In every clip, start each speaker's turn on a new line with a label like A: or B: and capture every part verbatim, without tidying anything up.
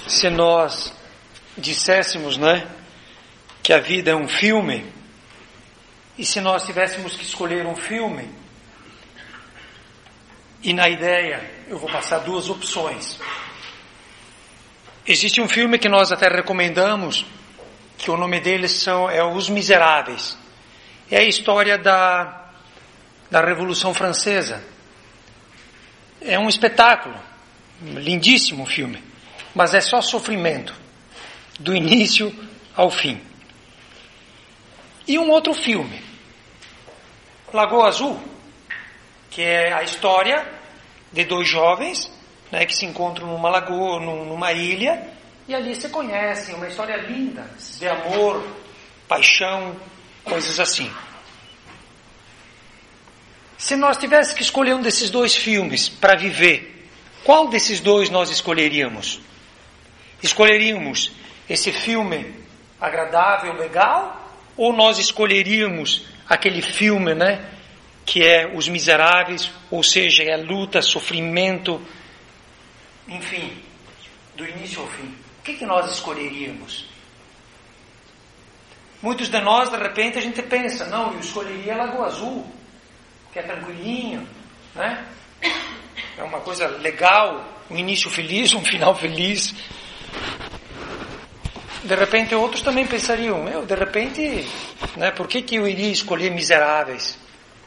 A: Se nós disséssemos, né, que a vida é um filme, e se nós tivéssemos que escolher um filme, e na ideia eu vou passar duas opções. Existe um filme que nós até recomendamos, que o nome dele são, é Os Miseráveis. É a história da, da Revolução Francesa. É um espetáculo, um lindíssimo filme, mas é só sofrimento, do início ao fim. E um outro filme, Lagoa Azul, que é a história de dois jovens, né, que se encontram numa lagoa, numa ilha, e ali se conhecem, uma história linda, de amor, paixão, coisas assim. Se nós tivéssemos que escolher um desses dois filmes para viver, qual desses dois nós escolheríamos? Escolheríamos esse filme agradável, legal, ou nós escolheríamos aquele filme, né, que é Os Miseráveis, ou seja, é luta, sofrimento, enfim, do início ao fim? O que, que nós escolheríamos? Muitos de nós, de repente, a gente pensa, não, eu escolheria Lagoa Azul, que é tranquilinho, né? É uma coisa legal, um início feliz, um final feliz. De repente, outros também pensariam, meu, de repente, né, por que, que eu iria escolher Miseráveis?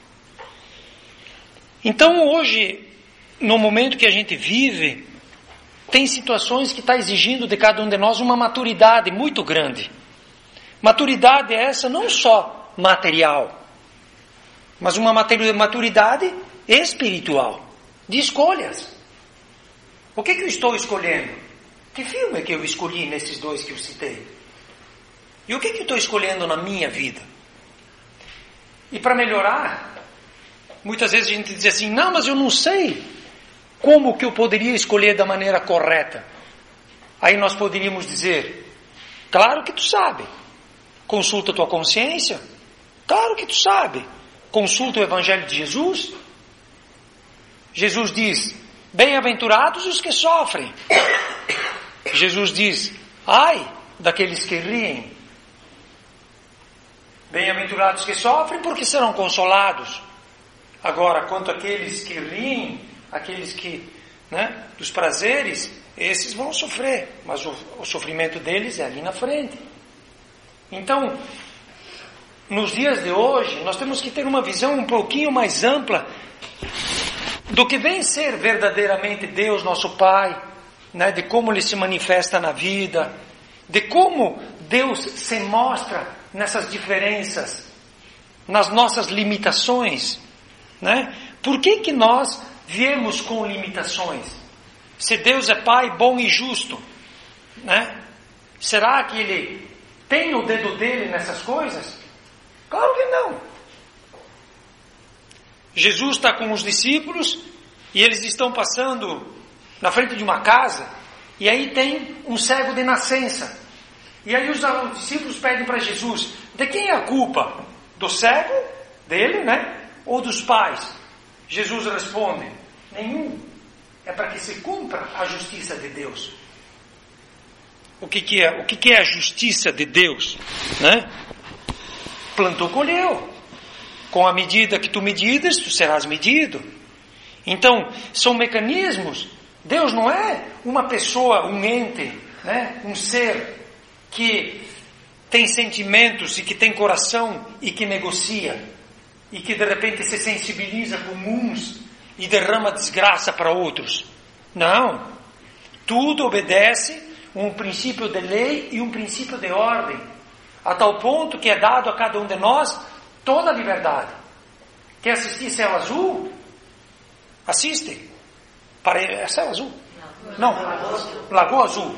A: Então, hoje, no momento que a gente vive, tem situações que está exigindo de cada um de nós uma maturidade muito grande. Maturidade essa não só material, mas uma maturidade espiritual, de escolhas. O que, que eu estou escolhendo? Que filme que eu escolhi nesses dois que eu citei? E o que, que eu estou escolhendo na minha vida? E para melhorar, muitas vezes a gente diz assim, não, mas eu não sei como que eu poderia escolher da maneira correta. Aí nós poderíamos dizer, claro que tu sabe. Consulta a tua consciência. Claro que tu sabe. Consulta o Evangelho de Jesus. Jesus diz, bem-aventurados os que sofrem. Jesus diz, ai daqueles que riem. Bem-aventurados que sofrem, porque serão consolados. Agora, quanto àqueles que riem, aqueles que, né, dos prazeres, esses vão sofrer, mas o, o sofrimento deles é ali na frente. Então, nos dias de hoje, nós temos que ter uma visão um pouquinho mais ampla do que vem ser verdadeiramente Deus, nosso Pai, né, de como Ele se manifesta na vida, de como Deus se mostra nessas diferenças, nas nossas limitações, né? Por que que nós viemos com limitações? Se Deus é Pai bom e justo, né? Será que Ele tem o dedo dele nessas coisas? Claro que não. Jesus está com os discípulos e eles estão passando na frente de uma casa e aí tem um cego de nascença. E aí os, os discípulos pedem para Jesus, de quem é a culpa? Do cego, dele, né? Ou dos pais? Jesus responde, nenhum. É para que se cumpra a justiça de Deus. O que, que é? O que, que é a justiça de Deus? Né? Plantou, colheu. Com a medida que tu medidas, tu serás medido. Então, são mecanismos. Deus não é uma pessoa, um ente, né? Um ser que tem sentimentos e que tem coração e que negocia. E que de repente se sensibiliza com uns e derrama desgraça para outros. Não. Tudo obedece um princípio de lei e um princípio de ordem, a tal ponto que é dado a cada um de nós toda a liberdade. Quer assistir Céu Azul? Assiste. Para... É Céu Azul? Não. Não. Lagoa Azul.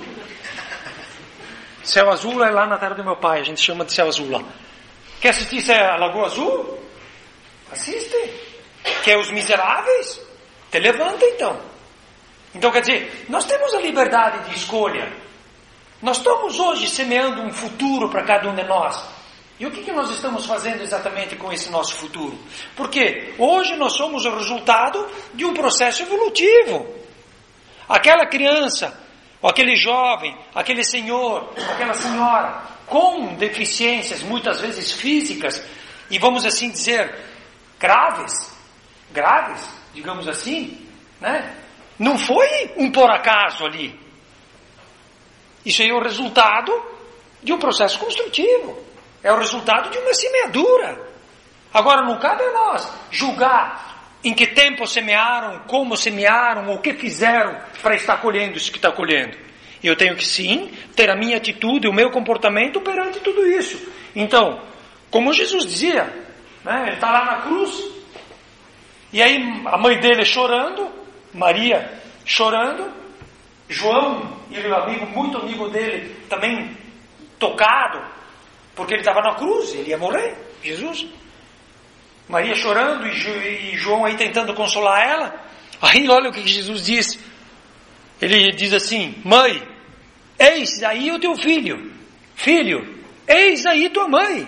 A: Céu Azul é lá na terra do meu pai, a gente chama de Céu Azul lá. Quer assistir a Lagoa Azul? Assiste. Quer Os Miseráveis? Te levanta então. Então quer dizer, nós temos a liberdade de escolha. Nós estamos hoje semeando um futuro para cada um de nós. E o que, que nós estamos fazendo exatamente com esse nosso futuro? Porque hoje nós somos o resultado de um processo evolutivo. Aquela criança ou aquele jovem, aquele senhor, aquela senhora, com deficiências, muitas vezes físicas, e vamos assim dizer, graves, graves, digamos assim, né? Não foi um por acaso ali. Isso aí é o resultado de um processo construtivo. É o resultado de uma semeadura. Agora, não cabe a nós julgar em que tempo semearam, como semearam, o que fizeram para estar colhendo isso que está colhendo. Eu tenho que sim ter a minha atitude, o meu comportamento perante tudo isso. Então, como Jesus dizia, né, ele está lá na cruz, e aí a mãe dele chorando, Maria chorando, João, e o amigo, muito amigo dele, também tocado, porque ele estava na cruz, ele ia morrer, Jesus. Maria chorando e João aí tentando consolar ela. Aí olha o que Jesus diz. Ele diz assim: mãe, eis aí o teu filho. Filho, eis aí tua mãe.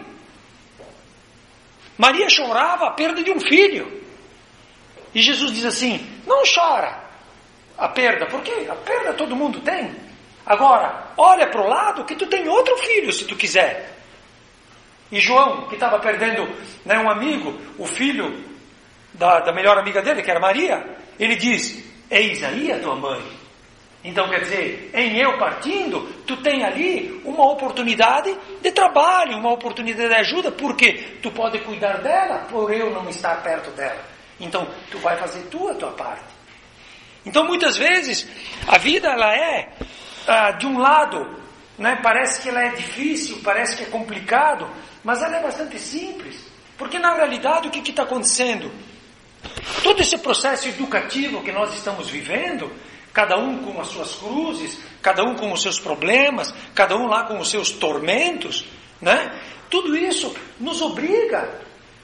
A: Maria chorava a perda de um filho. E Jesus diz assim: não chora a perda, porque a perda todo mundo tem. Agora, olha para o lado que tu tem outro filho se tu quiser. E João, que estava perdendo, né, um amigo, o filho da, da melhor amiga dele, que era Maria, ele diz: eis aí a tua mãe. Então quer dizer, em eu partindo, tu tem ali uma oportunidade de trabalho, uma oportunidade de ajuda, porque tu pode cuidar dela por eu não estar perto dela. Então tu vai fazer tu a tua parte. Então muitas vezes a vida ela é ah, de um lado, né, parece que ela é difícil, parece que é complicado, mas ela é bastante simples, porque na realidade o que está acontecendo? Todo esse processo educativo que nós estamos vivendo, cada um com as suas cruzes, cada um com os seus problemas, cada um lá com os seus tormentos, né? Tudo isso nos obriga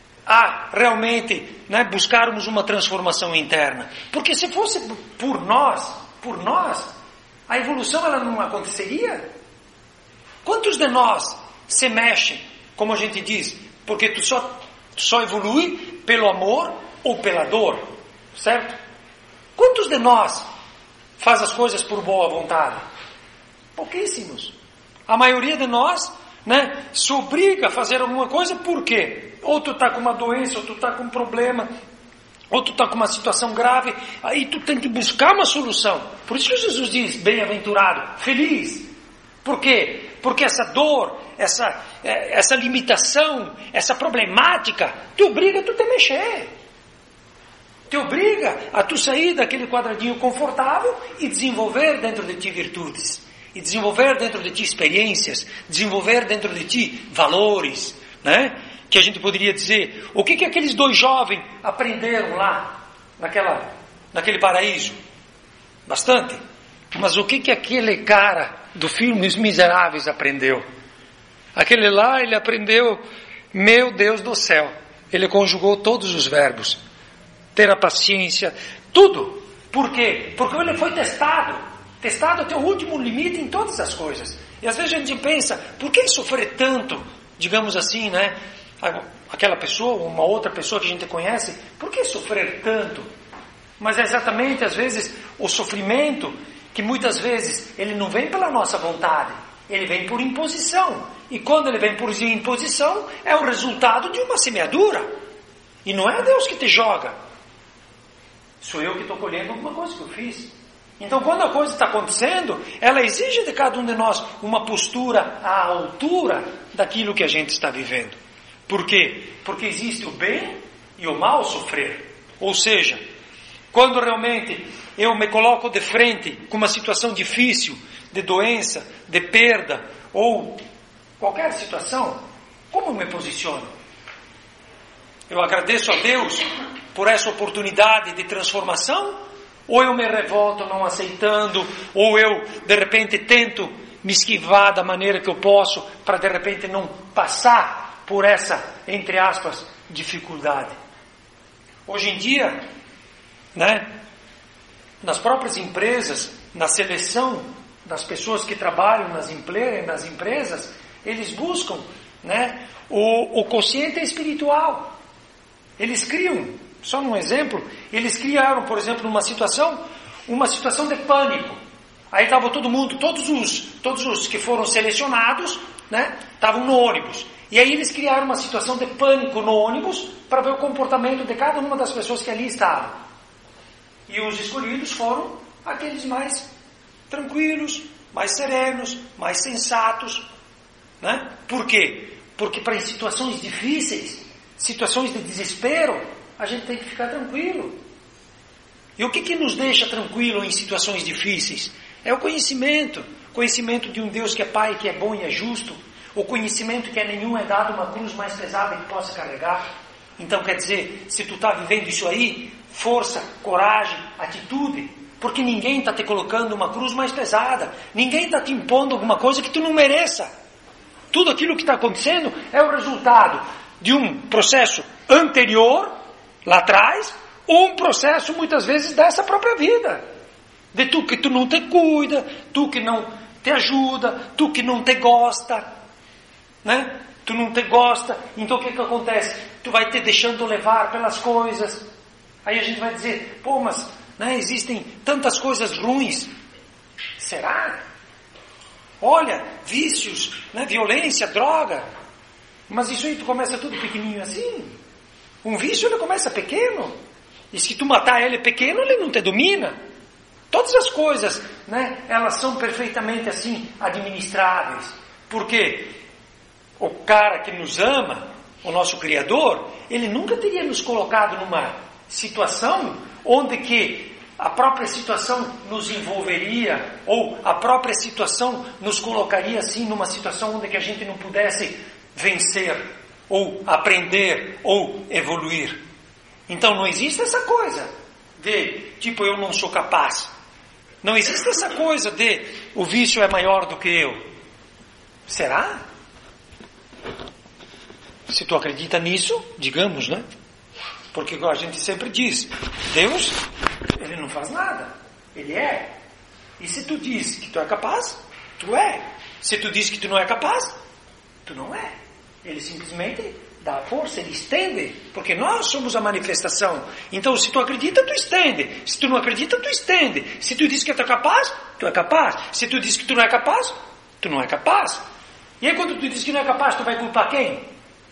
A: a realmente, né, buscarmos uma transformação interna, porque se fosse por nós, por nós, a evolução ela não aconteceria. Quantos de nós se mexem, como a gente diz, porque tu só, tu só evolui pelo amor ou pela dor, certo? Quantos de nós faz as coisas por boa vontade? Pouquíssimos. A maioria de nós, né, se obriga a fazer alguma coisa, por quê? Ou tu está com uma doença, ou tu está com um problema, ou tu está com uma situação grave, aí tu tem que buscar uma solução. Por isso que Jesus diz, bem-aventurado, feliz. Por quê? Porque essa dor, essa, essa limitação, essa problemática, te obriga a tu te mexer. Te obriga a tu sair daquele quadradinho confortável e desenvolver dentro de ti virtudes. E desenvolver dentro de ti experiências, desenvolver dentro de ti valores, né? Que a gente poderia dizer, o que que aqueles dois jovens aprenderam lá, naquela, naquele paraíso? Bastante. Mas o que que aquele cara do filme Os Miseráveis aprendeu? Aquele lá, ele aprendeu, meu Deus do céu, ele conjugou todos os verbos, ter a paciência, tudo. Por quê? Porque ele foi testado, testado até o último limite em todas as coisas. E às vezes a gente pensa, por que sofrer tanto, digamos assim, né? Aquela pessoa, uma outra pessoa que a gente conhece, por que sofrer tanto? Mas é exatamente, às vezes, o sofrimento que muitas vezes ele não vem pela nossa vontade, ele vem por imposição. E quando ele vem por imposição, é o resultado de uma semeadura. E não é Deus que te joga. Sou eu que estou colhendo alguma coisa que eu fiz. Então quando a coisa está acontecendo, ela exige de cada um de nós uma postura à altura daquilo que a gente está vivendo. Por quê? Porque existe o bem e o mal sofrer. Ou seja, quando realmente eu me coloco de frente com uma situação difícil, de doença, de perda, ou qualquer situação, como eu me posiciono? Eu agradeço a Deus por essa oportunidade de transformação, ou eu me revolto não aceitando, ou eu de repente tento me esquivar da maneira que eu posso, para de repente não passar por essa, entre aspas, dificuldade. Hoje em dia, né, nas próprias empresas, na seleção das pessoas que trabalham nas, empre- nas empresas, eles buscam, né, o, o quociente espiritual. Eles criam, só um exemplo, eles criaram, por exemplo, uma situação, uma situação de pânico. Aí estava todo mundo, todos os, todos os que foram selecionados, né, estavam no ônibus. E aí eles criaram uma situação de pânico no ônibus para ver o comportamento de cada uma das pessoas que ali estavam. E os escolhidos foram aqueles mais tranquilos, mais serenos, mais sensatos. Né? Por quê? Porque para em situações difíceis, situações de desespero, a gente tem que ficar tranquilo. E o que, que nos deixa tranquilo em situações difíceis? É o conhecimento. Conhecimento de um Deus que é Pai, que é bom e é justo. O conhecimento que a nenhum é dado uma cruz mais pesada que possa carregar. Então quer dizer, se tu está vivendo isso aí, força, coragem, atitude, porque ninguém está te colocando uma cruz mais pesada. Ninguém está te impondo alguma coisa que tu não mereça. Tudo aquilo que está acontecendo é o resultado de um processo anterior, lá atrás, ou um processo muitas vezes dessa própria vida. De tu que tu não te cuida, tu que não te ajuda, tu que não te gosta, né? Tu não te gosta, então o que que acontece? Tu vai te deixando levar pelas coisas. Aí a gente vai dizer, pô, mas né, existem tantas coisas ruins. Será? Olha, vícios, né, violência, droga. Mas isso aí tu começa tudo pequenininho assim. Um vício ele começa pequeno. E se tu matar ele pequeno, ele não te domina. Todas as coisas, né, elas são perfeitamente assim administráveis. Porque o cara que nos ama, o nosso Criador, ele nunca teria nos colocado numa situação onde que a própria situação nos envolveria, ou a própria situação nos colocaria assim numa situação onde que a gente não pudesse vencer, ou aprender, ou evoluir. Então não existe essa coisa de, tipo, eu não sou capaz. Não existe essa coisa de, o vício é maior do que eu. Será? Se tu acredita nisso, digamos, né? Porque a gente sempre diz, Deus, ele não faz nada. Ele é. E se tu diz que tu é capaz, tu é. Se tu diz que tu não é capaz, tu não é. Ele simplesmente dá força, ele estende, porque nós somos a manifestação. Então, se tu acredita, tu estende. Se tu não acredita, tu estende. Se tu diz que tu é capaz, tu é capaz. Se tu diz que tu não é capaz, tu não é capaz. E aí, quando tu diz que não é capaz, tu vai culpar quem?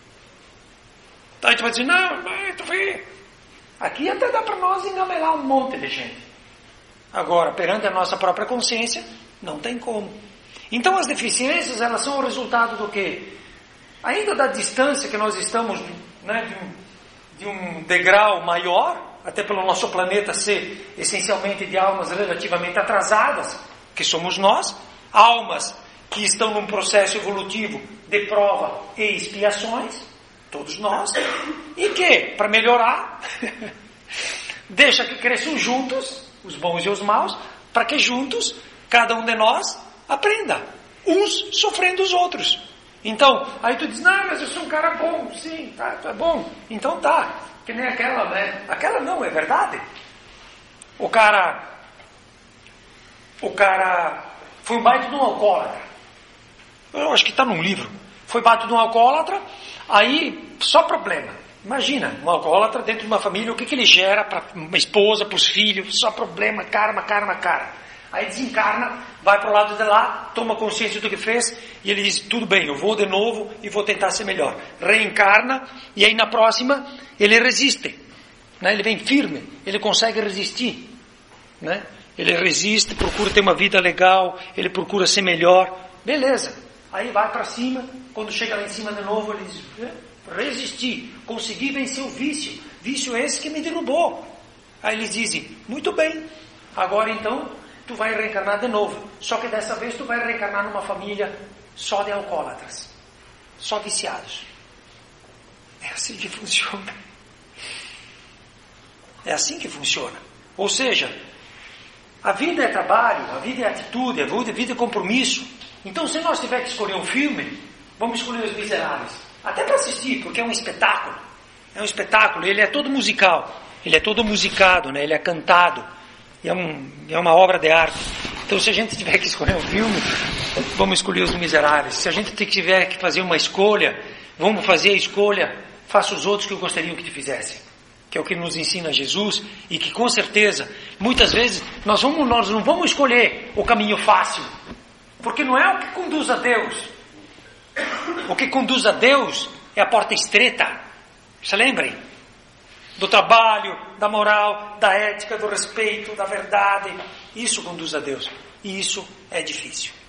A: Aí tu vai dizer, não, tu vê. Aqui até dá para nós engamelar um monte de gente. Agora, perante a nossa própria consciência, não tem como. Então, as deficiências, elas são o resultado do quê? Ainda da distância que nós estamos, né, de, um, de um degrau maior, até pelo nosso planeta ser essencialmente de almas relativamente atrasadas, que somos nós, almas que estão num processo evolutivo de prova e expiações, todos nós, e que, para melhorar, deixa que cresçam juntos, os bons e os maus, para que juntos, cada um de nós, aprenda, uns sofrendo os outros. Então, aí tu diz, não, mas eu sou um cara bom, sim, tá, tu é bom, então tá, que nem aquela, né, aquela não, é verdade. O cara, o cara foi um baita de um alcoólatra, eu acho que está num livro, foi baita de um alcoólatra, aí, só problema. Imagina, um alcoólatra dentro de uma família, o que, que ele gera para uma esposa, para os filhos, só problema, karma, karma, karma. Aí desencarna, vai para o lado de lá, toma consciência do que fez, e ele diz, tudo bem, eu vou de novo e vou tentar ser melhor. Reencarna, e aí na próxima, ele resiste. Né? Ele vem firme, ele consegue resistir. Né? Ele resiste, procura ter uma vida legal, ele procura ser melhor. Beleza. Aí vai para cima, quando chega lá em cima de novo, ele diz, resisti, consegui vencer o vício, vício é esse que me derrubou. Aí eles dizem, muito bem, agora então, tu vai reencarnar de novo, só que dessa vez tu vai reencarnar numa família só de alcoólatras, só viciados. É assim que funciona. É assim que funciona. Ou seja, a vida é trabalho, a vida é atitude, a vida é compromisso. Então, se nós tivermos que escolher um filme, vamos escolher Os Miseráveis. Até para assistir, porque é um espetáculo. É um espetáculo, ele é todo musical. Ele é todo musicado, né? Ele é cantado. É, um, é uma obra de arte. Então, se a gente tiver que escolher um filme, vamos escolher Os Miseráveis. Se a gente tiver que fazer uma escolha, vamos fazer a escolha, faça os outros que eu gostaria que te fizessem. que é o que nos ensina Jesus, e que com certeza, muitas vezes, nós, vamos, nós não vamos escolher o caminho fácil, porque não é o que conduz a Deus. O que conduz a Deus é a porta estreita. Se lembrem? Do trabalho, da moral, da ética, do respeito, da verdade. Isso conduz a Deus. E isso é difícil.